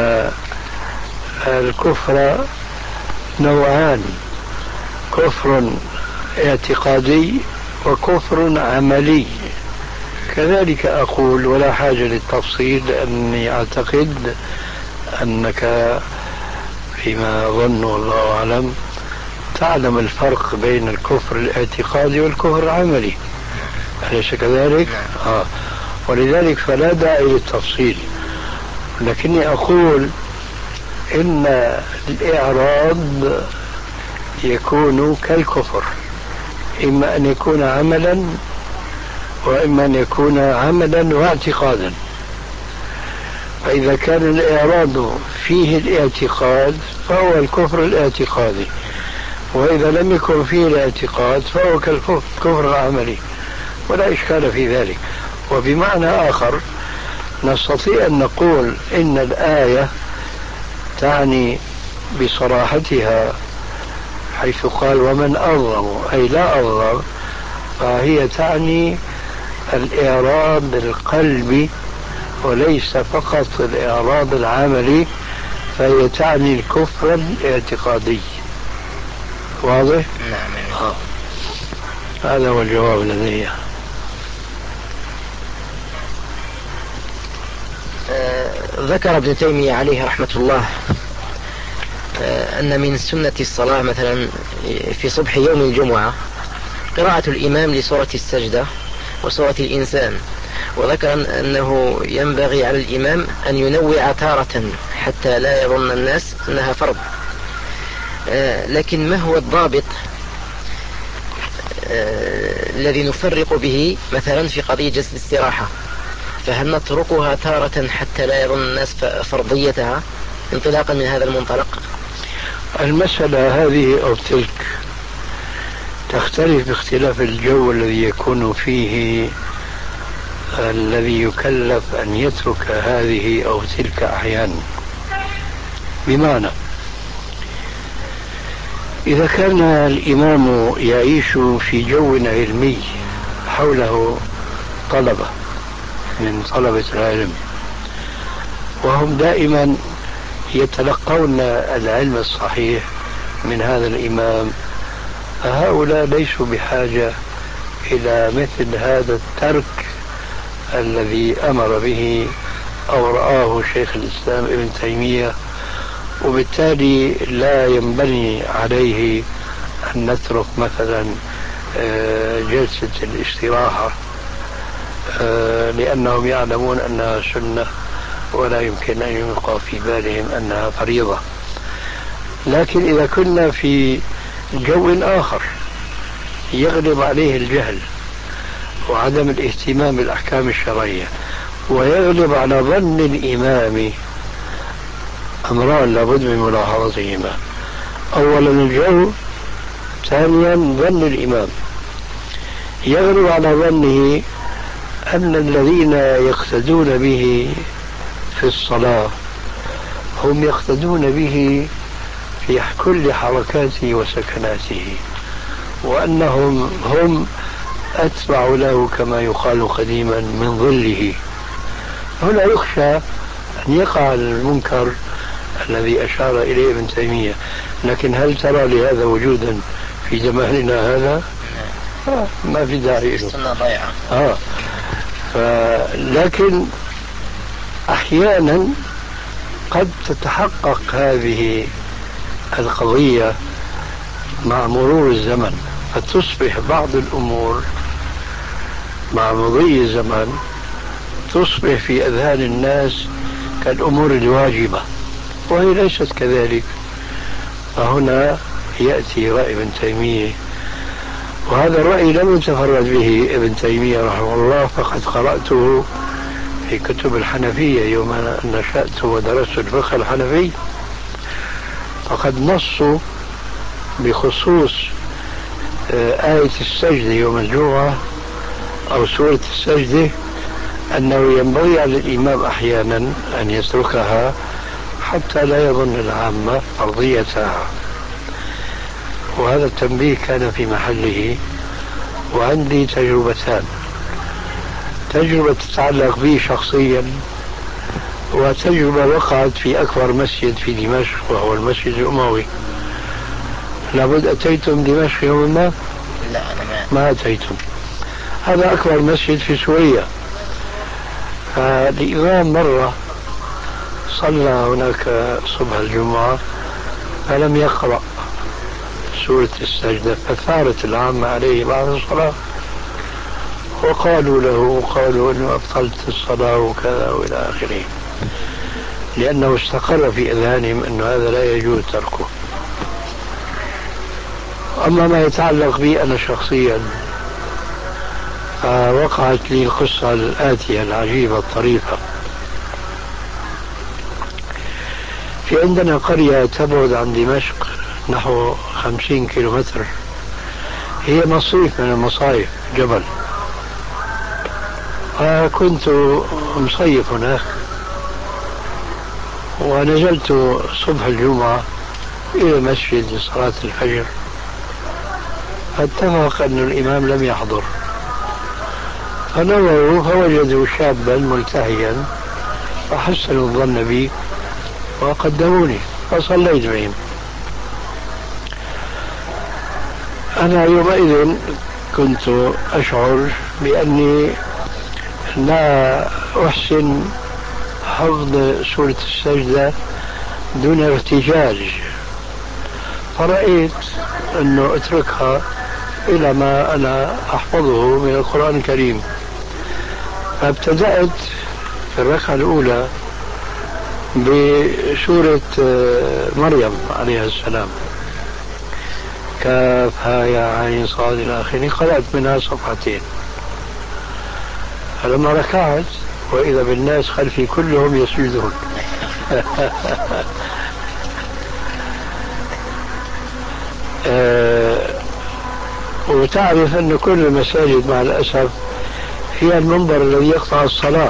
الكفر نوعان: كفر اعتقادي وكفر عملي. كذلك أقول، ولا حاجة للتفصيل، لأني أعتقد أنك فيما أظن والله أعلم تعلم الفرق بين الكفر الاعتقادي والكفر العملي، أليس كذلك؟ ولذلك فلا داعي للتفصيل، لكني أقول إن الإعراض يكون كالكفر، إما أن يكون عملا وإما أن يكون عملا واعتقادا. فإذا كان الإعراض فيه الاعتقاد فهو الكفر الاعتقادي، وإذا لم يكن فيه الاعتقاد فهو كالكفر العملي، ولا إشكال في ذلك. وبمعنى آخر نستطيع أن نقول إن الآية تعني بصراحتها حيث قال ومن أظلم، أي لا أظلم، فهي تعني الإعراض القلبي وليس فقط الإعراض العملي، فهي تعني الكفر الاعتقادي. واضح؟ نعم. هذا هو الجواب لدي. ذكر ابن تيمية عليه رحمة الله أن من سنة الصلاة مثلا في صبح يوم الجمعة قراءة الإمام لسورة السجدة وسورة الإنسان، وذكر أنه ينبغي على الإمام أن ينوع تارة حتى لا يظن الناس أنها فرض. لكن ما هو الضابط الذي نفرق به مثلا في قضية جلسة الاستراحة؟ فهل نتركها تارة حتى لا يظن الناس فرضيتها انطلاقا من هذا المنطلق؟ المسألة هذه أو تلك تختلف باختلاف الجو الذي يكون فيه الذي يكلف أن يترك هذه أو تلك أحيانا. بمعنى إذا كان الإمام يعيش في جو علمي حوله طلبة من طلبة العلم وهم دائما يتلقون العلم الصحيح من هذا الإمام، فهؤلاء ليسوا بحاجة إلى مثل هذا الترك الذي أمر به أو رآه شيخ الإسلام ابن تيمية، وبالتالي لا ينبني عليه أن نترك مثلا جلسة الاستراحة لأنهم يعلمون أنها سنة ولا يمكن أن يلقى في بالهم أنها فريضة. لكن إذا كنا في جو آخر يغلب عليه الجهل وعدم الاهتمام بالأحكام الشرعية ويغلب على ظن الإمام أمران لابد من ملاحظتهما: أولا الجو، ثانيا ظن الإمام. يغلب على ظنه أن الذين يقتدون به في الصلاة هم يقتدون به في كل حركاته وسكناته، وأنهم هم أتبع له كما يقال قديما من ظله. هنا يخشى أن يقع المنكر الذي أشار إليه ابن تيمية. لكن هل ترى لهذا وجودا في زماننا هذا؟ ما في داعي له. لكن أحيانا قد تتحقق هذه القضية مع مرور الزمن، فتصبح بعض الأمور مع مضي الزمن تصبح في أذهان الناس كالأمور الواجبة، وهي ليست كذلك. فهنا يأتي رأي ابن تيمية، وهذا الرأي لم يتفرد به ابن تيمية رحمه الله، فقد قرأته في كتب الحنفية يوم نشأت ودرست الفقه الحنفي، فقد نصوا بخصوص آية السجدة يوم الجمعة أو سورة السجدة أنه ينبغي على الإمام أحيانا أن يتركها حتى لا يظن العامة فرضيتها. وهذا التنبيه كان في محله. وعندي تجربتان: تجربة تتعلق بي شخصيا، وتجربة وقعت في أكبر مسجد في دمشق وهو المسجد الأموي. لابد أتيتم دمشق يوم ما؟ لا أنا ما أتيتم. هذا أكبر مسجد في سوريا. الإمام مرة صلى هناك صبح الجمعة فلم يقرأ سورة السجدة، فثارت العامة عليه بعد الصلاة وقالوا له أنه أبطلت الصلاة وكذا وإلى آخره، لأنه استقر في أذهانهم أن هذا لا يجوز تركه. أما ما يتعلق بي أنا شخصيا، وقعت لي القصة الآتية العجيبة الطريفة. في عندنا قرية تبعد عن دمشق نحو 50 كيلومتر، هي مصيف من المصايف، جبل. كنت مصيف هناك ونزلت صبح الجمعة إلى مسجد لصلاة الفجر، فاتفق أن الإمام لم يحضر، فنظروا فوجدوا شابا ملتهيا فحسنوا الظن بي وقدموني فصليت بهم. أنا يومئذ كنت أشعر بأني لا أحسن حفظ سورة السجدة دون ارتجاج، فرأيت أنه أتركها إلى ما أنا أحفظه من القرآن الكريم. فابتدأت في الركعة الأولى بسورة مريم عليها السلام، كاف ها يا عين صاد إلى آخره، قرأت منها صفحتين. فلما ركعت وإذا بالناس خلفي كلهم يسجدون وتعرف أن كل المساجد مع الأسف فيها المنبر الذي يقطع الصلاة.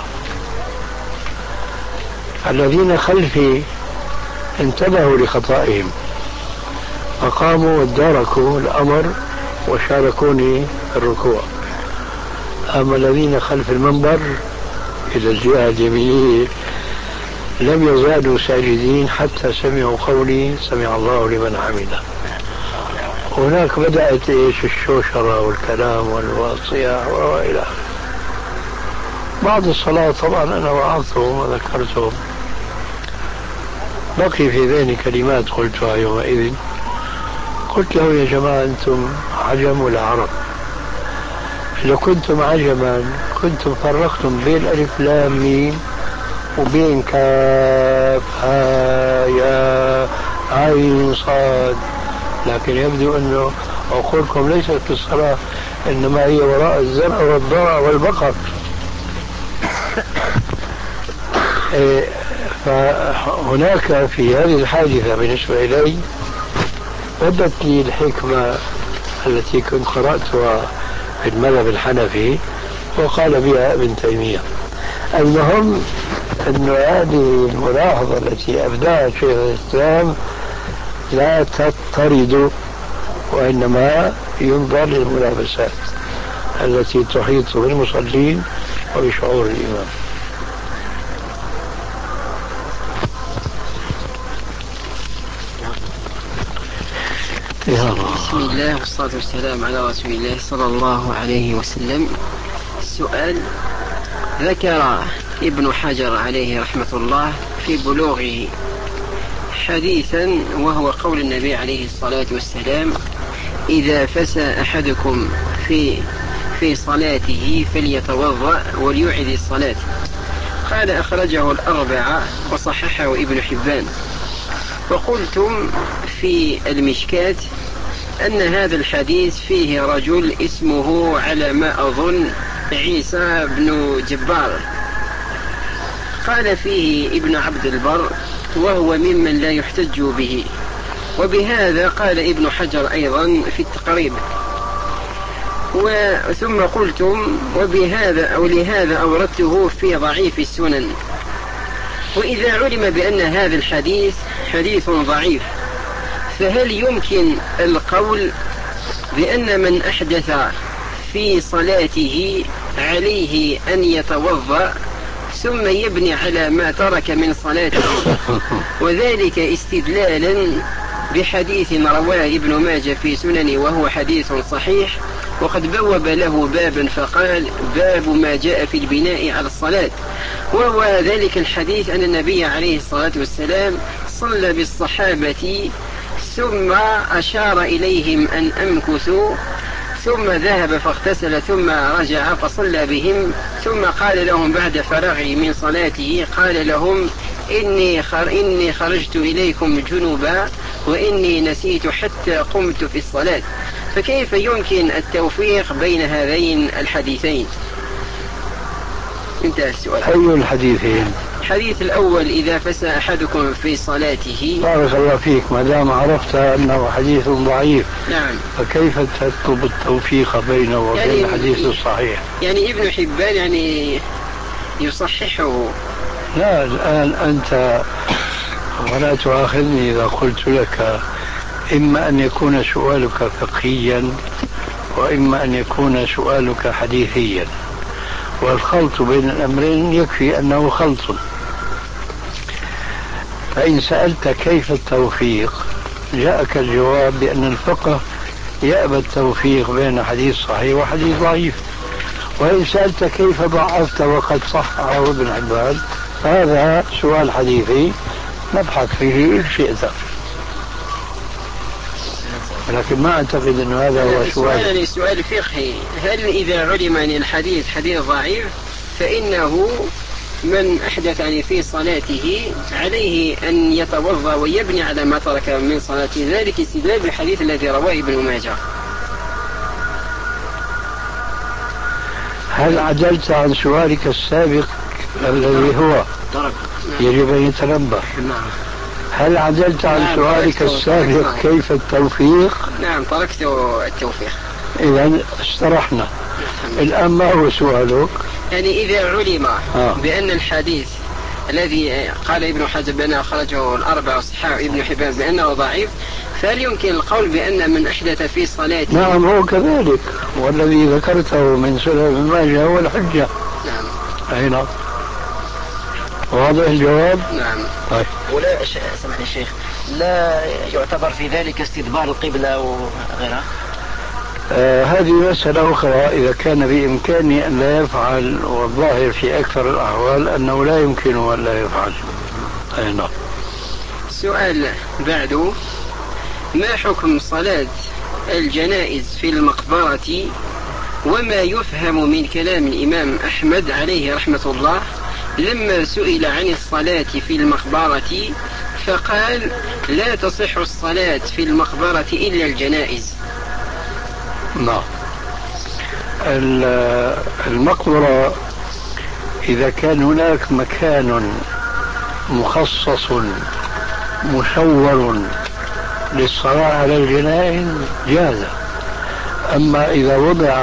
الذين خلفي انتبهوا لخطائهم فقاموا واداركوا الأمر وشاركوني في الركوع. أما الذين خلف المنبر إلى الجهة اليمينية لم يزالوا ساجدين حتى سمعوا قولي سمع الله لمن حمده. هناك بدأت الشوشرة والكلام والصياح وإلى آخره. بعد الصلاة طبعا أنا وعظتهم وذكرتهم، بقي في ذهني كلمات قلتها يومئذ. قلت له يا جماعة أنتم عجم ولا عرب؟ إذا كنتم عجما كنتم فرقتم بين ألف لام ميم وبين كاف ها يا عين صاد، لكن يبدو أنه عقولكم ليست في الصلاة إنما هي وراء الزرع والضرع والبقر. فهناك في هذه الحادثة بالنسبة إلي بدت لي الحكمة التي كنت قرأتها في المذهب الحنفي وقال بها ابن تيمية. المهم أن هذه الملاحظة التي أبداها شيخ الإسلام لا تضطرد، وإنما ينظر للملابسات التي تحيط بالمصلين وبشعور الإمام. بسم الله والصلاة والسلام على رسول الله صلى الله عليه وسلم. السؤال: ذكر ابن حجر عليه رحمة الله في بلوغه حديثا وهو قول النبي عليه الصلاة والسلام: إذا فسى أحدكم في صلاته فليتوضأ وليعد الصلاة. قال: أخرجه الأربعة وصححه ابن حبان. وقلتم في المشكاة أن هذا الحديث فيه رجل اسمه على ما أظن عيسى بن جبار. قال فيه ابن عبد البر وهو ممن لا يحتج به. وبهذا قال ابن حجر أيضا في التقريب. ثم قلتم وبهذا أو لهذا أوردته في ضعيف السنن. وإذا علم بأن هذا الحديث حديث ضعيف فهل يمكن القول بأن من أحدث في صلاته عليه أن يتوضأ ثم يبني على ما ترك من صلاته، وذلك استدلالا بحديث رواه ابن ماجه في سننه وهو حديث صحيح، وقد بوب له بابا فقال: باب ما جاء في البناء على الصلاة، وهو ذلك الحديث أن النبي عليه الصلاة والسلام صلى بالصحابة ثم أشار إليهم أن أمكثوا، ثم ذهب فاغتسل ثم رجع فصلى بهم، ثم قال لهم بعد فراغه من صلاته قال لهم: إني خرجت إليكم جنبا وإني نسيت حتى قمت في الصلاة. فكيف يمكن التوفيق بين هذين الحديثين؟ انتهى السؤال. أي الحديثين؟ الحديث الأول: إذا فسى أحدكم في صلاته. بارك الله فيك، ما دام عرفت أنه حديث ضعيف نعم، فكيف تطلب التوفيق بينه وبين الحديث الصحيح؟ يعني ابن حبان يعني يصححه. لا، الآن أنت ولا تؤاخذني إذا قلت لك إما أن يكون سؤالك فقهيا وإما أن يكون سؤالك حديثيا، والخلط بين الأمرين يكفي أنه خلط. فإن سألت كيف التوفيق جاءك الجواب بأن الفقه يأبى التوفيق بين حديث صحيح وحديث ضعيف. وإن سألت كيف ضعفت وقد صححه ابن حبان فهذا سؤال حديثي نبحث فيه إن شئت. لكن ما أعتقد أن هذا هو السؤال. سؤال. سؤال فقهي: هل إذا علم أن الحديث حديث ضعيف فإنه من أحدث يعني في صلاته عليه أن يتوضأ ويبني على ما ترك من صلاته، ذلك استدلال بالحديث الذي رواه ابن ماجه؟ هل عدلت عن سؤالك السابق الذي هو يجب أن يتنبه؟ نعم. هل عدلت عن سؤالك السابق كيف التوفيق؟ نعم، تركت التوفيق. إذا استرحنا. الآن ما هو سؤالك؟ يعني إذا علم بأن الحديث الذي قال ابن حزم بأنه أخرجه الأربعة وصححه ابن حبان بأنه ضعيف، فهل يمكن القول بأن من أحدث في صلاته؟ نعم هو كذلك، والذي ذكرته من سنن ابن ماجه هو الحجة. نعم. أي نعم. واضح الجواب؟ نعم. طيب. ولا سمح لي الشيخ، لا يعتبر في ذلك استدبار القبلة وغيرها؟ هذه مسألة أخرى. إذا كان بإمكاني أن لا يفعل، والظاهر في أكثر الأحوال أنه لا يمكنه أن لا يفعل. أي نعم. سؤال بعده: ما حكم صلاة الجنائز في المقبرة، وما يفهم من كلام الإمام أحمد عليه رحمة الله لما سئل عن الصلاة في المقبرة فقال: لا تصح الصلاة في المقبرة إلا الجنائز؟ نعم. المقبرة إذا كان هناك مكان مخصص مشور للصلاة على الجنائز جاز. أما إذا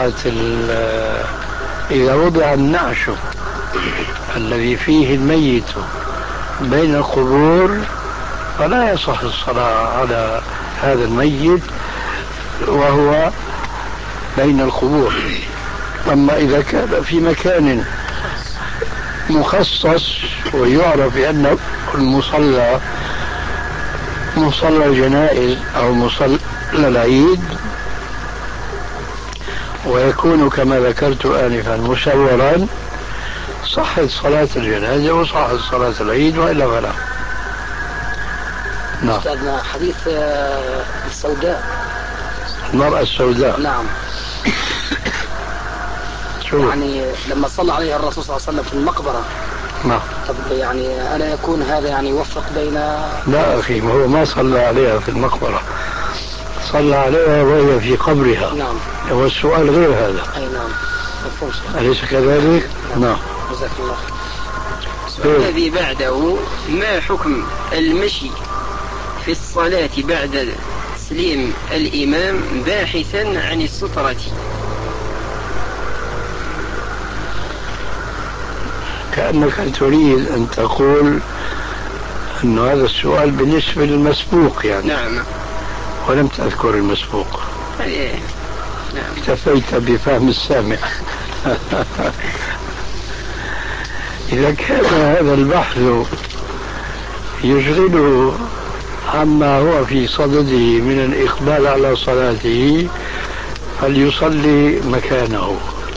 وضع النعش الذي فيه الميت بين القبور فلا يصح الصلاة على هذا الميت وهو بين القبور. أما إذا كان في مكان مخصص ويعرف بأنه المصلى مصلى الجنائز أو مصلى العيد، ويكون كما ذكرت آنفا مشورا، صحت صلاة الجنازة وصحت صلاة العيد، وإلا فلا. نعم. أستاذنا حديث السوداء، المرأة السوداء. نعم. يعني لما صلى عليها الرسول صلى الله عليه وسلم في المقبرة. نعم. طب يعني ألا يكون هذا يعني يوفق بين؟ لا أخي، ما هو ما صلى عليها في المقبرة، صلى عليها وهي في قبرها. نعم. هو السؤال غير هذا. أي نعم. مفهوم. أليس كذلك؟ نعم. جزاك الله. الذي بعده: ما حكم المشي في الصلاة بعد تسليم الإمام باحثا عن السترة؟ كأنك تريد أن تقول أن هذا السؤال بالنسبة للمسبوق يعني. نعم. ولم تذكر المسبوق. نعم. اكتفيت بفهم السامع. إذا كان هذا البحث يشغله عما هو في صدده من الإقبال على صلاته فليصلي مكانه.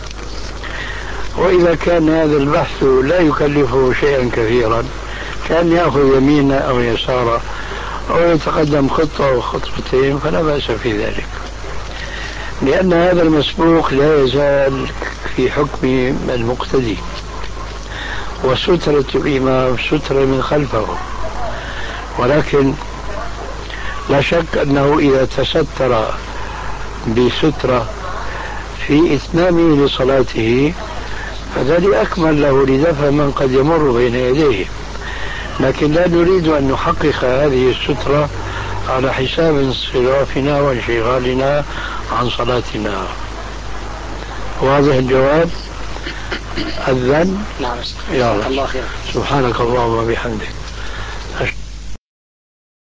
وإذا كان هذا البحث لا يكلفه شيئا كثيرا، كان يأخذ يمينا أو يسارا أو يتقدم خطوة أو خطوتين، فلا بأس في ذلك، لأن هذا المسبوق لا يزال في حكم المقتدي، وسترة الإمام سترة من خلفه. ولكن لا شك أنه إذا تستر بسترة في إتمامه لصلاته فذلك أكمل له لدفع من قد يمر بين يديه، لكن لا نريد أن نحقق هذه السترة على حساب انصرافنا وانشغالنا عن صلاتنا. واضح الجواب؟ أذن؟ نعم. يا الله. سبحانك اللهم وبحمدك.